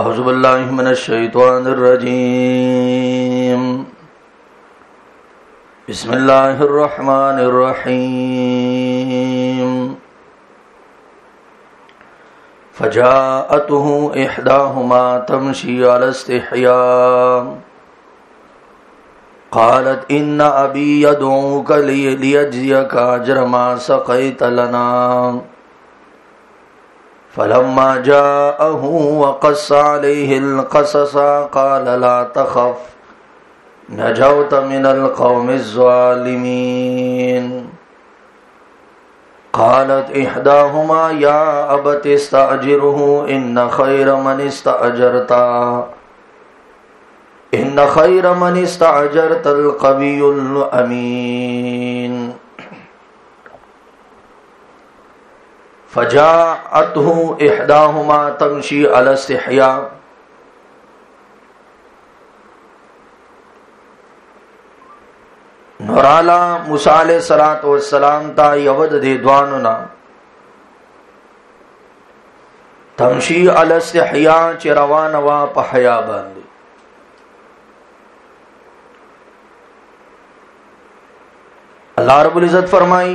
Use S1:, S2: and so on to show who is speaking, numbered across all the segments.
S1: أعوذ بالله من الشيطان الرجيم بسم الله الرحمن الرحيم فجاءته إحداهما تمشي على استحياء قالت إن أبي يدعوك ليجزيك أجر ما سقيت لنا فلما جاءه وقص عليه القصص قال لا تخف نجوت من القوم الظالمين قالت إحداهما يا أبت استأجره إن خير من استأجرت القوي الأمين فجاءته إحداهما تمشي على استحياء نورالا موسیٰ علیہ السلام تا یود دے دوانونا تمشی علی استحیاء چی روانوا پا حیا باندی اللہ رب العزت فرمائی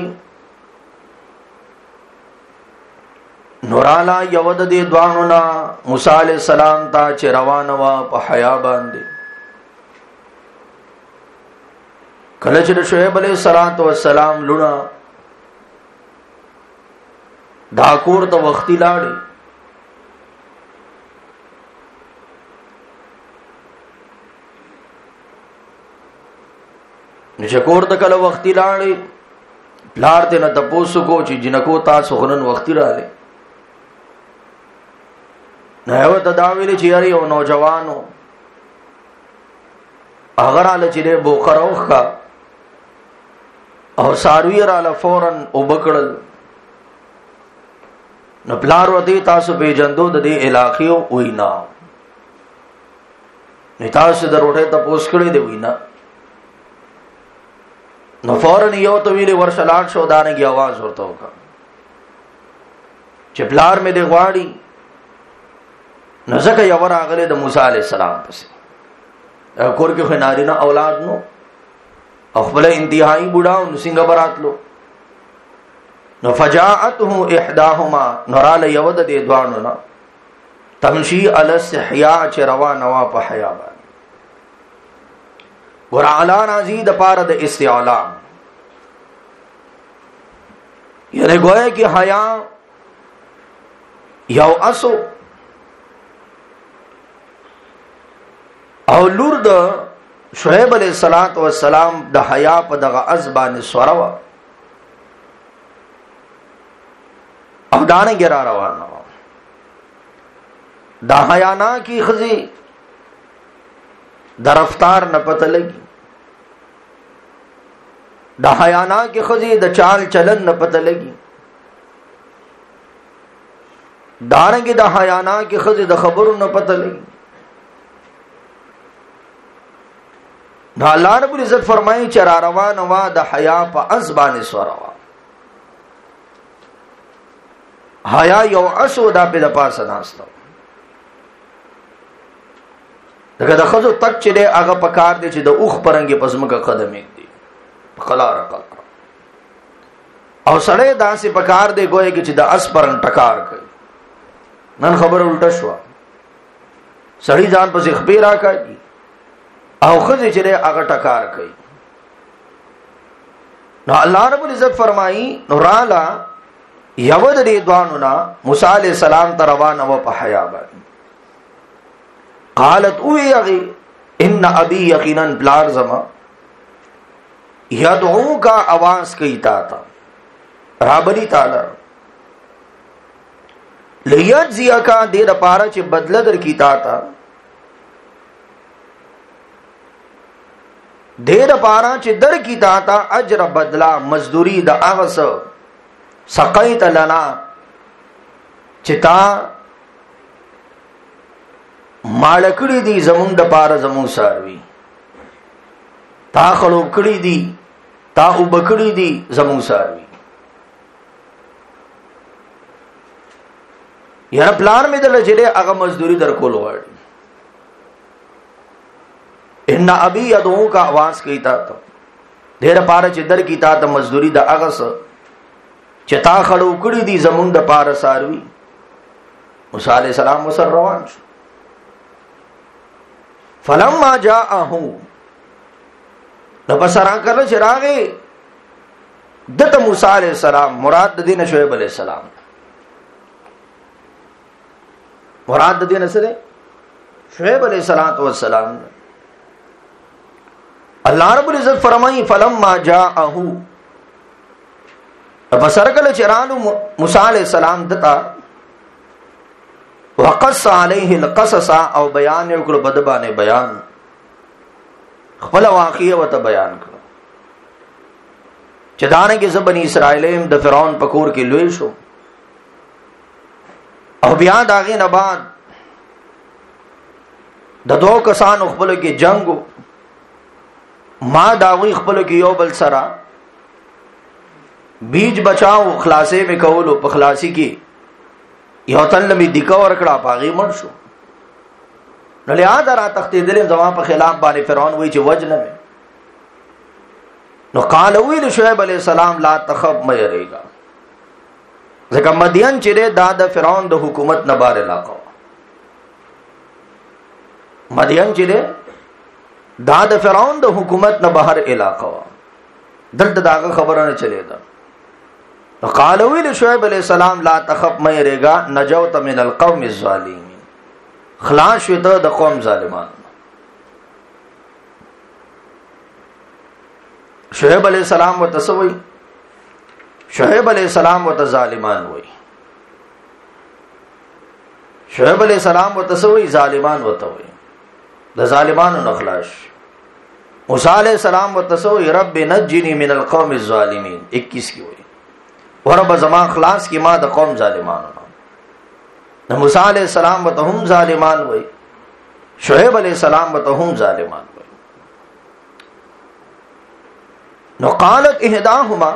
S1: نورالا یود دے دوانونا موسیٰ علیہ السلام تا چی روانوا پا حیا باندی کلچ شعیب علیہ السلام لونا داکور تا وقتی لاڑی نشکور تا کل وقتی لاڑی پلار تینا تپوسو کو چی جنکو تا سخنن وقتی را لے نیو تا داویلی چی یاری او نوجوانو اگر آل چی دے بوخر اوخ کا او ساروی رالا فوراً او بکڑل نو پلار و دی تاسو پی جندو دے علاقیو وینا نی تاسو در اٹھے تا پوس کڑی دے وینا نو فوراً یو تویلی ورشلات شو دانے کی آواز ورطا ہوگا چی پلار میں دے غواڑی نو زکا یور آگلے دا موسیٰ علیہ السلام پسی کور کے خناری نا اولاد نو اخبر انتہائی بڑھاو نسنگا برات لو نو فجاعته احداهما نورال یود دے دوانونا تمشی علی استحیاء چی روانوا پا حیابان گرعلان عزید پارد استعلام یعنی گوئے کہ حیا یو اسو او لور د شعیب علیہ السلام د حیا په دغه ازبان سوروا او دانه ګرا روانه د حیا نا کی خزی د رفتار نه پته لګي د حیا نا کی خزی د چال چلن نه پته لګي دانګي د حیا نا کی خزی د خبرو نه پته لګي نو اللہ رب العزت فرمائی چرا روان وا د حیا پا ازبان سوروا حیا یو اسو دا پی دا پاس ناستا دکا دا خزو تک چلے آگا پکار دے چی دا اوخ پرنگی پسمکا قدم ایک دی خلار قلقا او سڑے دا سی پکار دے گوئے کہ چی دا اس پرنگ ٹکار کئی نن خبر الٹا شوا سڑی جان پس اخبیر آکا جی او خزی چلے آگا ٹکار کئی نو اللہ رب العزت فرمائی نو رالا یود دی دوانونا موسیٰ علیہ السلام تروان و پا حیابان قالت اوی اغی ان ابی یقیناً پلار زما یدعو کا آواز کئی تاتا رابلی تالا لیجزی کا دیر پارا چی بدلدر کی تاتا دیر پارا چی در کی تاتا اجر بدلا مزدوری دا اغس سقیت لنا چی تا مالکڑی دی زمون دا پارا زمون ساروی تا خلوب کڑی دی تا اوبکڑی دی زمون ساروی یاره پلان می دل چلے اغا مزدوری در کول غواړي. ان ابي يدعو کا आवाज کیتا ته ډېر پاره چې در کیتا ته مزدوری د اغه س چتا خړو کړي دي زمون د پاره ساروي. موسی عليه السلام وسر روان شو. فلما جاءه نو بسرا کله چراغي دته موسی عليه السلام مراد د دین شعیب عليه السلام مراد د دین سره شعیب علیہ السلام. اللہ رب العزت فرمائی فلما جاءه فسرکل چرانو موسی علیہ السلام دتا وقص علیہ القصص او بیان وکړو بدبانه بیان خپل واقعه وته بیان کړو چې دانه کې زبنی اسرائیلیم د فرعون پکور کې لوی شو او بیا داغه نه بعد د دوه کسانو خپل کې جنگو ما داوی خپل کې یو بل سره بیج بچاو خلاصې می کولو په خلاصي کې یو تل می دکا ورکړه پاغي مړ شو. نو لہذا را تختیدل زما په خلاف باندې فرعون وی چې وجنه نو قال وی شعیب علیہ السلام لا تخف مې رېګا ځکه مدین چې دا د فرعون د حکومت نه بار علاقه مدین چې دا د فرعون د حکومت نه بهر علاقه دلته داغه خبره نه چلے دا. قال ویل شعیب علیہ السلام لا تخف مې رېګا نجوت من القوم الظالمین خلاص شوه د قوم ظالمان. شعیب علیہ السلام وتسوي شعیب علیہ السلام وت ظالمان وای شعیب علیہ السلام وتسوي ظالمان وتوي د ظالمانو نخلاص. موسی علیہ السلام وتسوي رب نجنی من القوم الظالمین 21 کی وای ورب زمان خلاص کی ما د قوم ظالمانو نو موسی علیہ السلام وتهم ظالمان وای شعیب علیہ السلام وتهم ظالمان وای. نو قالت احداهما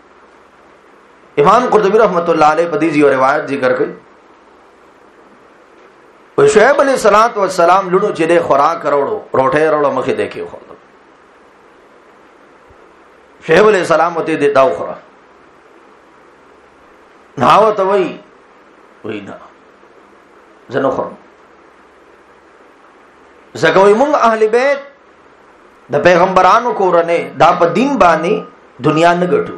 S1: امام قرطبی رحمۃ اللہ علیہ حدیث اور روایت ذکر کړي او شعیب علیہ السلام لونو چې له خوراک کروڑو روټه وروړو مخې دیکھو خو شعیب علیہ السلام ته دې داو خورا ناو ته وای نه زنو خورم زګوي مونږ اهل بیت د پیغمبرانو کورنه دا په دین باندې دنیا نه ګټو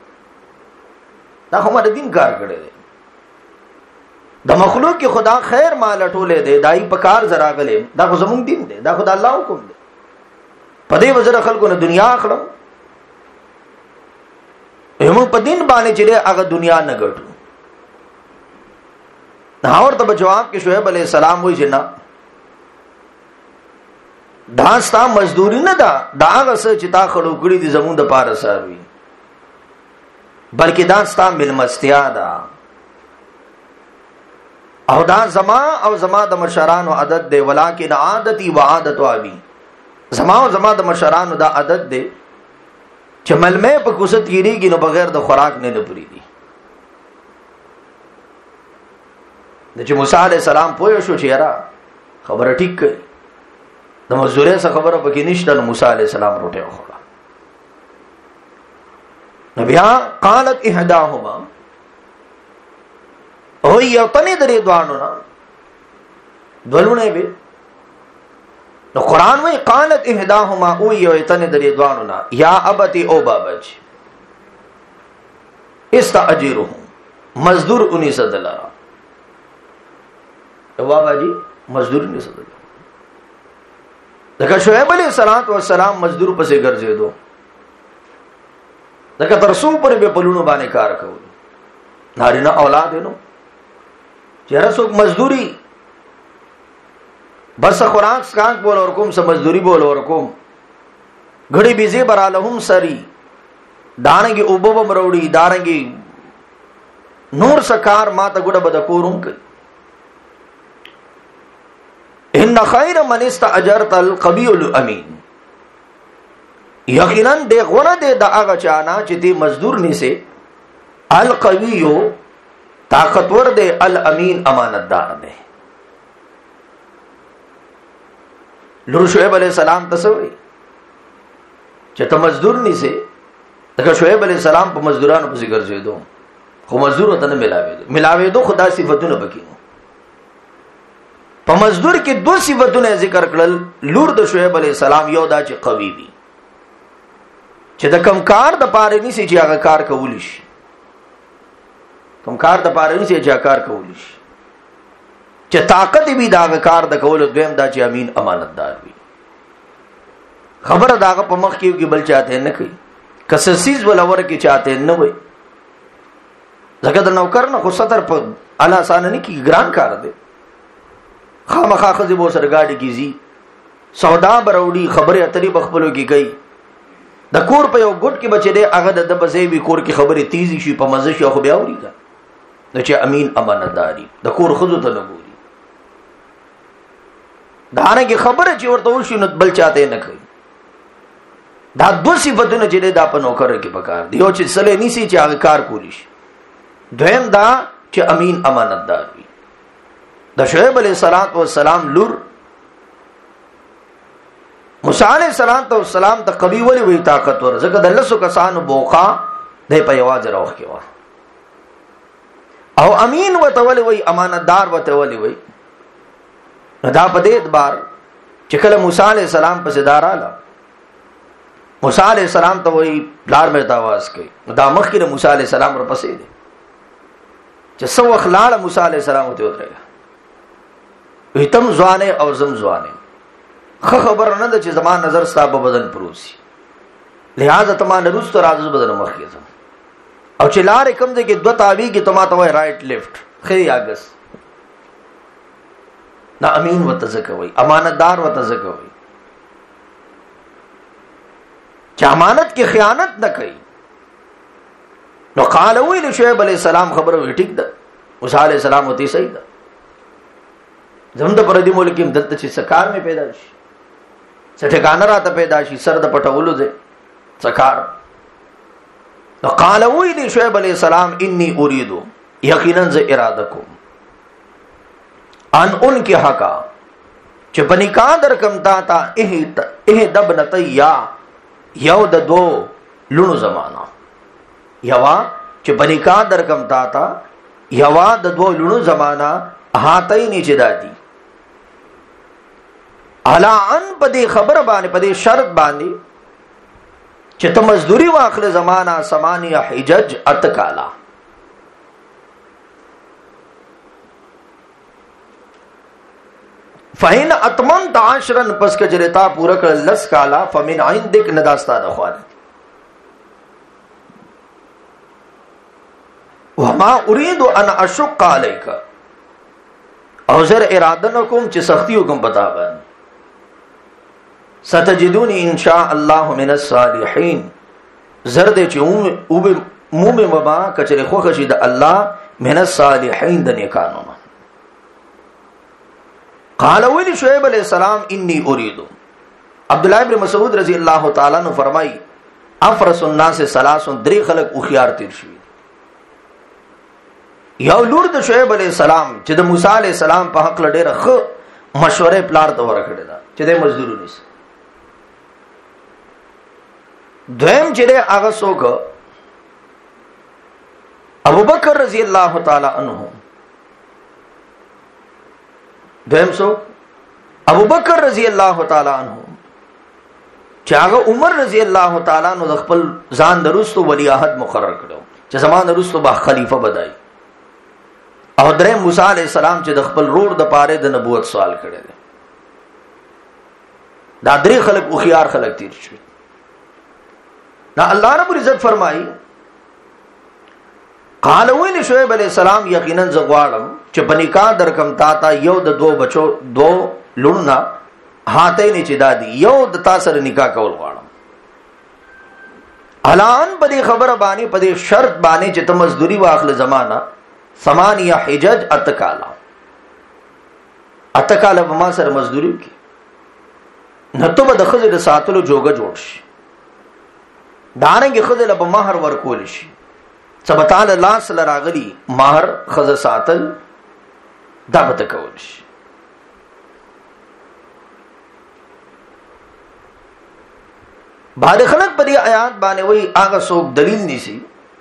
S1: دا هم د دین کار کړي دي د مخلوق کې خدا خیر مال ټولې دي دای په کار زرا غلې دا خو زموږ دین دی دا خدای الله حکم دی په دې وزره خلکو نه دنیا اخلم هم په دین باندې چې هغه دنیا نه ګټو. دا ورته جواب کې شعیب علیہ السلام وایي چې نه دا ستا مزدوری نه ده دا هغه څه چې تا خړو کړی دي زموږ د پاره ساروي بلکې دا ستا ملمستیا ده او دا زما او زما د مشرانو عادت دی ولکن عادتي وعادت ابي زما او زما د مشرانو دا عادت دی چې ملمه په کوست کیږي نو بغیر د خوراک نه لپری دي. د چې موسی عليه السلام پوه شو چې یاره خبره ټیک کړي د مزدوري څخه خبره پکې نشته نو موسی عليه السلام روټه وخوړه. نبیا قالت احداهما او یو تنه درې دوانو نه دولونه به نو قران وی قالت احداهما او یو تنه درې دوانو نه یا ابتی او بابج استاجره مزدور 19 دلار او بابا جی مزدور 19 دلار دغه شعیب علیہ السلام مزدور پسې ګرځېدو دغه ترسو پر به پلونو باندې کار کوي نارینه اولاد نو چیرې څوک مزدوری بس خوراک سکان بول اور کوم سم مزدوری بول اور کوم غړي بيزي برالهم سري دانګي اوبو بمروړي دارنګي نور سکار ما ته ګډه بد کورم کوي. ان خیر من استاجرت القوي الامين یقینا د غره د هغه چانا چې دی مزدور نيسه القوي طاقتور دے، الامین امانتدار دے. لور شعیب علیہ السلام تسوی چې ته مزدور نیسه، دغه شعیب علیہ السلام په مزدورانو پسې ګرځېدو، خو مزدور ته نه ملاوېدو خدا صفاتونه بکینو. په مزدور کې دو صفاتونه ذکر کړل. لور د شعیب علیہ السلام یو دا چې قوي وي، چې د کم کار د پاره نشي چې هغه کار کولی شي، کم کار د پاره نشي چې هغه کار کولی شي، چې طاقت وي دا هغه کار د کولو. دویم دا چې امین امانتدار وي، خبره داغه په مخ کې بل چاته نه کوي، کسسیز ولور کې چاته نه وي. ځکه د نوکر نه خو ستر په انا آسان نه کی ګران کار دی. خامخا خزي بو سره گاډي کیږي، سودا بروړي، خبره اترې بخپلو کې کوي. د کور په یو ګډ کې بچي دی، هغه د بسې وی کور کې خبره تیزی شي، په مزه شي خو بیا وړي دا چې امین امانتداري د کور خزو ته نه ګوري. دا نه کې خبره چې ورته وشي نو بل چاته نه کوي. دا دو صفاتونه چې دا په نوکر کې پکار دی، یو چې سله نيسي چې هغه کار کولی شي، دویم دا چې امین امانتدار وي. د شعیب علیہ السلام لور موسی علیہ السلام ته قوی ولی وی طاقتور، ځکه د لسو کسانو بوقا د په یواز راوخ کې و، او امین وته ولی وی امانتدار وته ولی وی. دا په دې اعتبار چې کله موسی علیہ السلام په صداراله، موسی علیہ السلام ته وی بلار مې تاواز کوي، دا مخ کې موسی علیہ السلام ورپسې دي چې سو اخلاله موسی علیہ السلام ته وترګه وي تم ځوانه او زم ځوانه، خبر نه ده چې زمان نظر ستا په بدن پروسي، لہذا تما نرست راز بدن مخ کې زم، او چې لار کم دې کې دو تاوی کې تما ته وای رائټ لیفټ خې اگس. نا امین وتزکوي، امانتدار وتزکوي، چې امانت کې خیانت نه کوي. نو قال ویل شعیب علیہ السلام خبره وی ټیک ده، موسی علیہ السلام وتی صحیح ده، زموږ پر دې ملک کې دلته چې سکار می پیدا شي، څټکانه راته پیدا شي، سر د پټولو ده سکار. نو قال ویل شعیب علیہ السلام انی اريد، یقینا ز اراده کوم، ان کی حقا چې بنکا در کم تا تا دبنتیا یو د دو لونو زمانہ، یوا چې بنکا در کم تا تا یوا د دو لونو زمانہ، هاتای نه چې دادی الا ان پدې خبر باندې پدې شرط باندې چې ته مزدوری واخله زمانہ سمانیه حجج اتکالا. فین اتممت عشرا، پس کجرتا پورا کړ لس کالا، فمن عندک نداستا د خوان. وما اريد ان اشق عليك، او زر اراده نکوم چې سختی وکم پتا باندې. ستجدوني ان شاء الله من الصالحين، زر دې چې او به مومه مبا کچره خو خشید الله من الصالحين د نیکانو. قال ویل شعیب علیہ السلام انی اريد. عبداللہ ابن مسعود رضی اللہ تعالی عنہ فرمائی افرس الناس ثلاث، درې خلق او خيار تیر شوی. یو لور د شعیب علیہ السلام چې د موسی علیہ السلام په حق لډه رخ مشوره پلار ته ورکړه دا چې د مزدور ونیس. دویم چې هغه څوک ابوبکر رضی اللہ تعالی عنہ، دویم څوک ابوبکر رضی اللہ تعالی عنہ چې هغه عمر رضی اللہ تعالی عنہ د خپل ځان درستو ولی عہد مقرر کړو چې زمان درستو با خلیفہ بدای. او درې موسی علیہ السلام چې د خپل رور د پاره د نبوت سوال کړي دي. دا درې خلق او خيار خلق تیر شي. نا الله رب العزت فرمایي قال ویل شعیب علیہ السلام یقینا زغوالم چې پنیکا درکم تا تا یو د دو بچو دو لوننا هاته نه چې دادی یو د تاسو نکاح کول غواړم. الان په دې خبره باندې په دې شرط باندې چې تم مزدوری واخله زمانہ ثمانیه حجج اتکالا، اتکالا ما سره مزدوری کی نه ته به د خزر ساتلو جوګه جوړ شي، دانګه خزر به مہر ورکول شي، سبتال لاس لراغلی مہر خز ساتل دا بتکول شي. بعد خلق په دې آیات باندې وای هغه څوک دلیل نیسی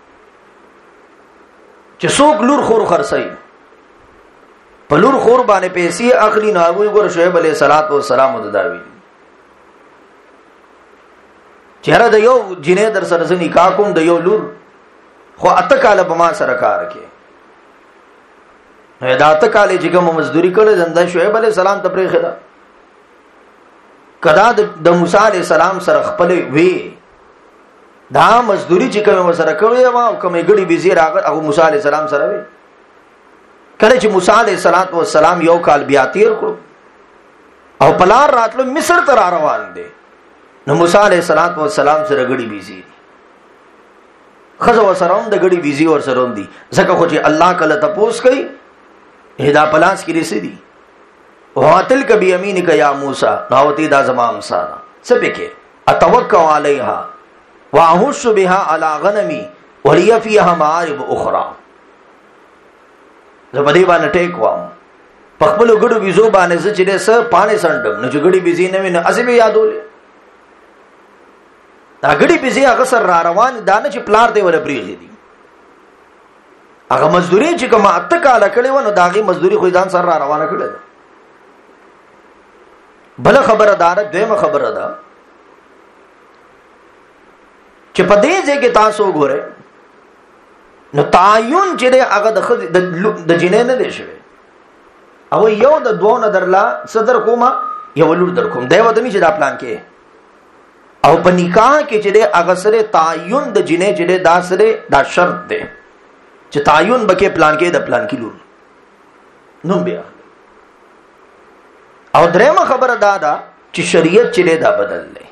S1: چې څوک لور خور خرڅي په لور خور باندې پیسې اخلي نو هغه ګور شعیب علیه السلام دداوی چهره د یو جنې در سره ځنی کا کوم د یو لور خو اته کاله به ما سره کار کوي. دا اته کاله چې کوم مزدوري کړې زنده شعیب علیه السلام ته پرې خدا کدا د موسی علیه السلام سره خپل وی دا مزدوری چې کوم سره کوي او کومې ګړي بيزي راغ او موسی علیه السلام سره وی کله چې موسی علیه السلام یو کال بیا تیر کړ او پلار راتلو مصر ته روان دي نو موسی علیه السلام سره ګړي بيزي خزو سره هم د ګړي بيزي ور سره هم دي ځکه خو چې الله کله تپوس کوي هدا پلاس کې رسېدي واتلک بیمینک یا موسی ناوتی دا زمام سانا سبکه اتوکل علیها واحش بها علی غنمی ولی فیها معارب اخرى. زبدی باندې ټیک وام پخپل ګړو بيزو باندې چې دې س پانه سندم نو چې ګړي بيزي نه ویني اسې به یادولې دا ګړي بيزي هغه سر را روان دانه چې پلار دی ول بریږي دي هغه مزدوري چې کومه اته کاله کړي ونه داغي مزدوري خو ځان سر را روانه کړي. بل خبره دار دویمه خبره ده چې په دې ځکه تاسو ګوره نو تعین چې هغه د جنې نه دی شوی او یو د دوه نه درلا صدر کومه یو لور در کوم دی ودني چې دا پلان کې او په نکاح کې چې هغه سره تعین د جنې چې دا سره دا شرط دی چې تعین بکې پلان کې د پلان کې لور نو بیا او درېمه خبره دا چې شریعت چې دا بدل لې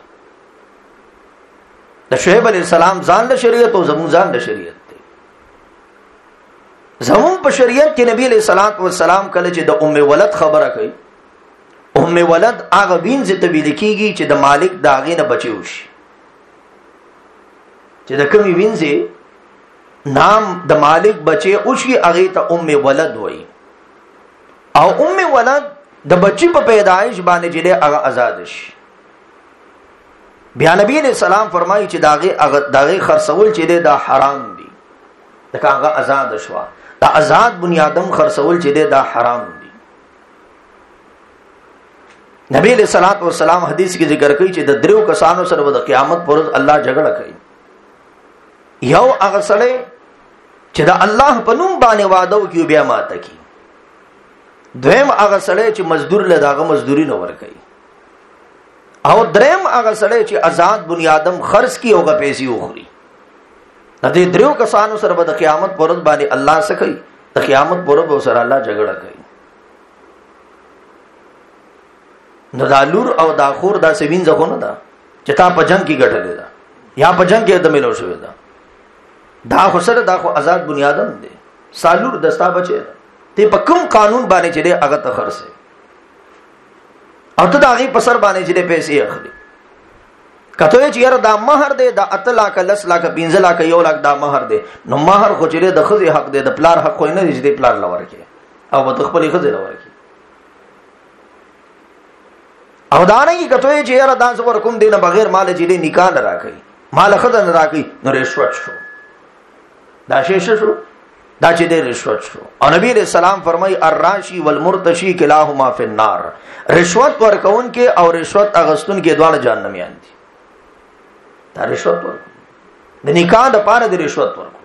S1: د شعیب علیہ السلام ځان له شریعت او زمون ځان له شریعت دی. زمون په شریعت کې نبی علیہ الصلوۃ والسلام کله چې د ام ولد خبره کوي ام ولد هغه وینځ ته ویل کیږي چې د مالک داغې نه بچي وشي چې د کومي وینځ نام د مالک بچي وشي هغه ته ام ولد وایي او ام ولد د بچی په پیدایش باندې چې هغه آزاد شي. بیا نبی علیہ السلام فرمایي چې داغه خرڅول چې دا حرام دي دا هغه آزاد شو دا آزاد بنیادم خرڅول چې دا حرام دي. نبی علیہ السلام حدیث کې ذکر کوي چې د دریو کسانو سره د قیامت پر ورځ الله جګړه کوي. یو هغه سره چې دا الله په نوم باندې وعده وکي بیا ماته کوي. دویم هغه سړی چې مزدور له داغه مزدوري نه ور کوي او دریم هغه سړی چې آزاد بنیادم خرڅ کی اوغه پیسې وخوري. د دې دریو کسانو سره به د قیامت پر ورځ باندې الله څه کوي د قیامت پر ورځ سره الله جګړه کوي. نو دا لور او دا خور دا سوین ځخونه ده چې تا په جنگ کې ګټلې ده یا په جنگ کې د ملو شوې ده دا خو سره دا خو آزاد بنیادم دی سالور دستا بچي ته په کوم قانون باندې چې هغه ته خرڅه او ته دا غي په سر باندې چې پیسې اخلي کته چې یاره دا مہر دی دا 8 लाख 10 लाख 15 लाख 1 लाख دا مہر دی نو مہر خو چې د خزي حق دی د پلار حق خو نه دی چې پلار لور کې او د خپل خزي لور کې او دا نه کی کته چې یاره دا څور کوم دی نه بغیر مال چې نکاح نه راکړي مال خزه نه راکړي نو رشوت شو دا شیشه شو دا چې د رشوت شو. او نبی علیہ السلام فرمای الراشی والمرتشی کلاهما فی النار رشوت ورکون کې او رشوت اغستون کې دواړه جهنميان دي. دا رشوت ورکو د نکاح د پاره د رشوت ورکو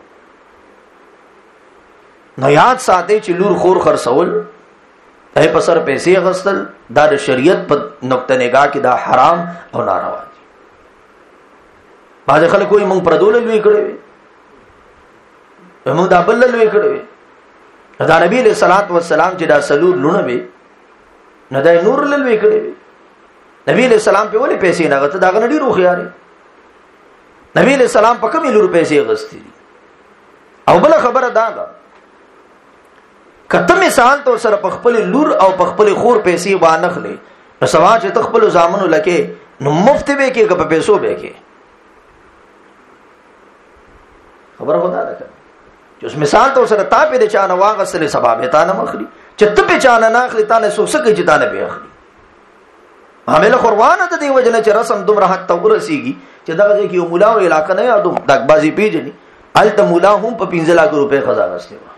S1: نو یاد ساتي چې لور خور خرڅول ته په سر پیسې اغستل دا د شریعت په نقطه نگاه کې دا حرام او ناروا دي. باز خلک کوئی مونږ پردول لوي کړی موږ دا بل لوي کړو دا نبی له صلوات و سلام چې دا سلور لونه وي نه دا نور لوي کړو نبی له سلام په ولې پیسې نه غته دا غنډي روخ یاري نبی له سلام په کومې لور پیسې غستې او بل خبره دا ده کته مثال تو سره په خپل لور او په خپل خور پیسې وانخلې نو سوا چې تخپل زامنو لکه نو مفت به کې په پیسو به کې خبره خدا ده چې اوس مثال ته سره تا په چا نه واغسل سبب ته نه مخري چې ته په چا نه اخلي تا نه سوسکه چې تا نه به اخلي عامل قربانه د دې وجنه چې رسم دومره حد ته ورسیږي چې دغه کې یو مولا او علاقه نه یادو دغبازي پیژني الته مولا هم په 15 لک روپے خزانه غسته و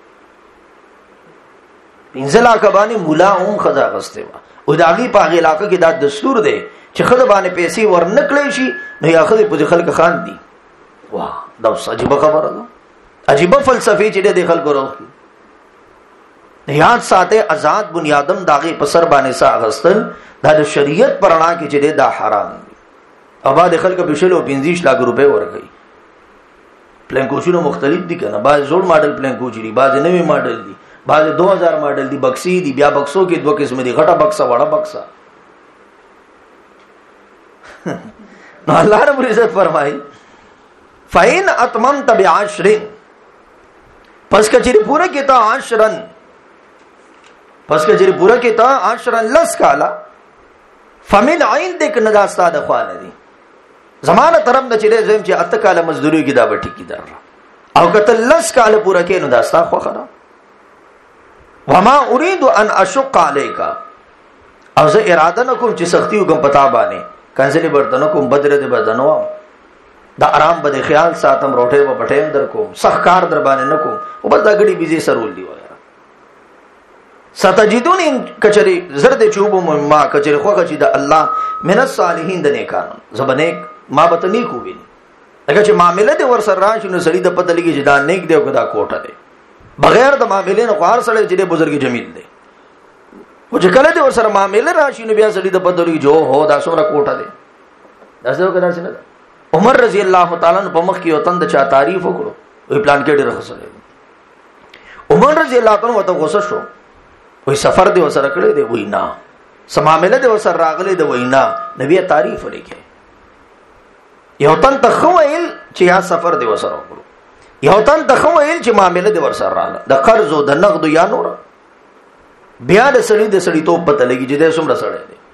S1: 15 لک باندې مولا هم خزانه غسته و او داغي په علاقه کې دا دستور دی چې خزه باندې پیسې ورنکړې شي نو یا خزه په خلک خان دي واه دا عجیب خبره ده عجیب فلسفي چې د خلکو وروخي یاد ساته آزاد بنیادم داغه په سر باندې سا غستل دا د شریعت پرانا کې چې دا حرام دي ابا د خلکو په شلو 15 لک روپے ورغی پلان کوچونو مختلف دي کنه بعض جوړ ماډل پلان کوچ دي بعض نوې ماډل دي بعض 2000 ماډل دي بکسی دي بیا بکسو کې دوه قسم دي غټه بکسا وړه بکسا نو الله رب عزت فرمایي فین اتممت بعشر پس کچری پورا کیتا عشرن پس کچری پورا کیتا عشرن لس کالا فمن عندك ندا استاد خوانه دي زمانه طرف نه چره زم چې اته کاله مزدوری کی دا بټی کی در او کته لس کاله پورا کینو دا استا خو خرا وما اريد ان اشق عليك او زه اراده نکوم چې سختی وکم پتا باندې کنځلې برتنو کوم بدره دې بدنو دا آرام بده خیال ساتم روټه و پټیم در کوم سخکار در باندې نکوم او بس دا غړي بيزي سرول دی وای ستجدون کچری زرد چوب ما کچری خوغه چې د الله من الصالحین د نیکانو زبنه ما به نیک ویني اگر چې معاملې د ور سره راشي نو سړي د پته لګي چې دا نیک دی او دا کوټه دی بغیر د معاملې نه خوار سره چې بزرګ جمیل دی او چې کله د ور سره معاملې راشي نو بیا سړي د پته لګي جو هو دا څومره کوټه دی دا څه وکړل څنګه عمر رضی الله تعالی عنہ په مخ کې وطن د چا تعریف وکړو وی پلان کې ډېر خسره عمر رضی الله تعالی عنہ وته غوسه شو وی سفر دی وسره کړی دی وی نه سمامله دی وسره راغلی دی وی نه نبی تعریف ولیکي یو تن تخویل چې یا سفر دی وسره وکړو یو تن تخویل چې معاملې دی ورسره رااله د قرض او د نقد یا نور بیا د سړي ته پته لګي چې د څومره سړی دی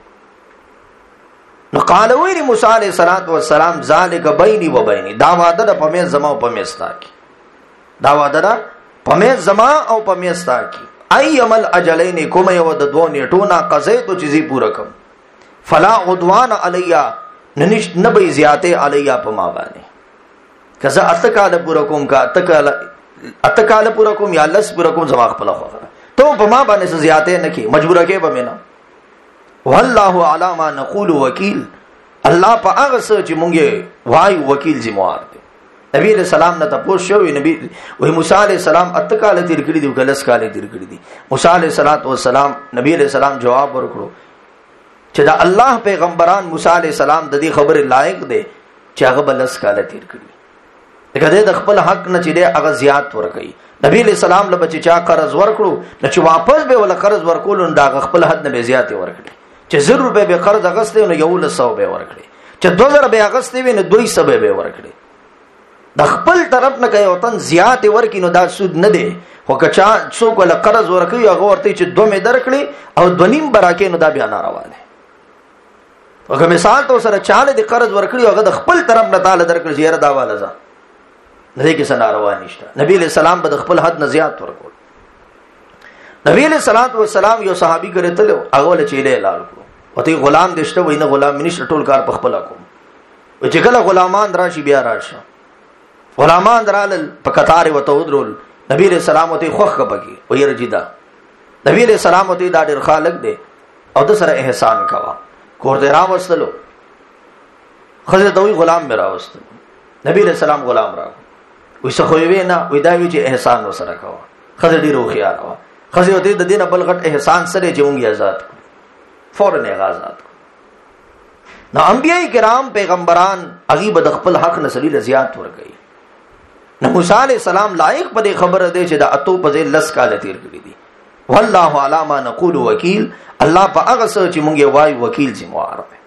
S1: نو قال ویلی موسی علیہ الصلوۃ والسلام ذالک بیني و بیني دا وعده د پمه زما او پمه ستا کی دا وعده دا پمه زما او پمه ستا کی ايم الاجلین کوم یو د دوه نیټونه قضیت چیزی پورا کم فلا عدوان علیا ننش نبی زیاته علیا پما باندې کزه اتکاله پورا کوم کا اتکاله پورا کوم یا لس پورا کوم زما خپل خوغه تو پما باندې زیاته نکی مجبور کې بمینا والله علی ما نقول وکیل الله په هغه څه چې مونږه وای وکیل ذمہوار دی نبی علیہ السلام نه تاسو شوی نبی وای موسی علیہ السلام اتکاله تیر کړی دی کلس کاله تیر کړی دی موسی علیہ السلام نبی علیہ السلام جواب ورکړو چې دا الله پیغمبران موسی علیہ السلام د دې خبره لایق دی چې هغه بلس کاله تیر کړی دغه د خپل حق نه چې هغه زیات ورکړي نبی علیہ السلام له بچی چا قرض ورکړو نو چې واپس به ول قرض ورکول نو دا خپل حد نه زیات ورکړي چې 100 روپے به قرض اغسته نو 100 به ورکړي چې 2000 به اغسته وي نو 200 به ورکړي د خپل طرف نه کوي وطن زیات ورکړي نو دا سود نه دی خو کچا څوک ول قرض ورکړي هغه ورته چې 2 مې درکړي او 2.5 براکې نو دا بیا ناروا دی وګه مثال تو سره چاله د قرض ورکړي هغه د خپل طرف نه تعالی درکړي زیره دا والا ځه نه کې سناروا نشته نبی علیہ السلام په خپل حد نه زیات ورکول نبی علیہ الصلوۃ والسلام یو صحابي کرے ته هغه له چیلې لال کړو وته غلام دشته وینه غلام منیش ټول کار په خپل کوم و چې کله غلامان راشي بیا راشه غلامان درال په قطار وته ودرول نبی علیہ السلام ته خوخ کبږي وې رجدا نبی علیہ السلام ته دا ډېر خالق دی او د سره احسان کوا کور دې راوستلو خزه دوی غلام میرا واستلو نبی علیہ السلام غلام را وې څه خوې نه وې دا وی چې احسان وسره کوا خزه ډېر خو وا خزه ته د دینه بل غټ احسان سره چې مونږه آزاد فورن آزاد نو انبیاء کرام پیغمبران غیب د خپل حق نسلی زیات ورګي نو موسی علیہ السلام لایق په خبره دی چې د اتو په لس کال تیر کړی دي والله علی ما نقول وکیل الله په هغه څه چې مونږه وای وکیل ذمہوار دی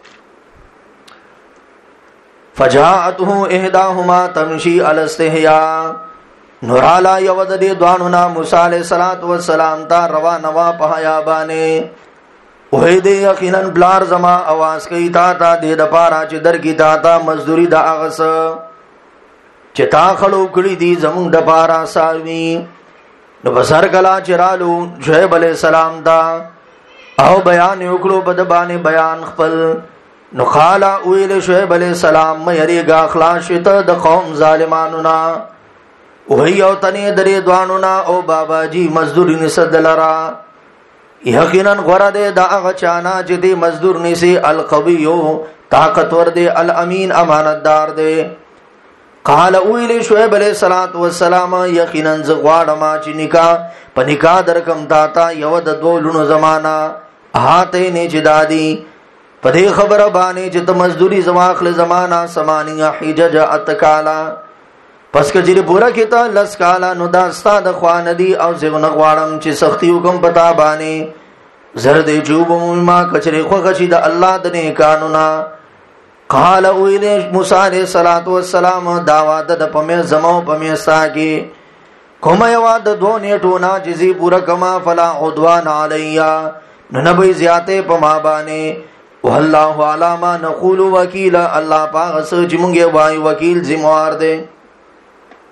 S1: فجاءته احداهما تمشي على استحياء نورالا یود دی دوانونا موسی علیہ السلام تا روا نوا په حیا باندې وې دې یقینا بلار زما आवाज کوي تا دې د پاره چې در کی تا مزدوری دا اغس چې تا خلو کړي دي زمونږ د پاره ساروي. نو بسر کلا چرالو شعیب علیہ السلام دا او بیان وکړو په د باندې بیان خپل. نو قال ویل شعیب علیہ السلام مې یریګه اخلاص شته د قوم ظالمانو نا وهي او تنه درې دوانو نا او بابا جی مزدور نسدلرا یقینا غره ده دا هغه چانا چې دې مزدور نسی القویو طاقتور دی الامین امانتدار دی. قال اویل شعیب علیہ السلام یقینا زغواړما چې نکاح په نکاح درکم داتا یو د دو لونو زمانہ هاته نه جدادي په دې خبره باندې چې ته مزدوری زواخل زمانہ سمانیه حجج اتکالا پس کجری پورا کیتا لس کالا نو دا استاد خوان دی او زغن غواړم چې سختی حکم پتا باندې زرد جوب ما کچری خو غشي د الله د نه قانونا. قال اویل موسی علیہ السلام داوا د پمه زمو پمه ساګي کومه یوا د دو نیټو نا جزي پورا کما فلا عدوان علیا نو نبی زیاته پما باندې والله علامه نقول وکیل الله پاک سچ مونږه وای وکیل ذمہوار دی.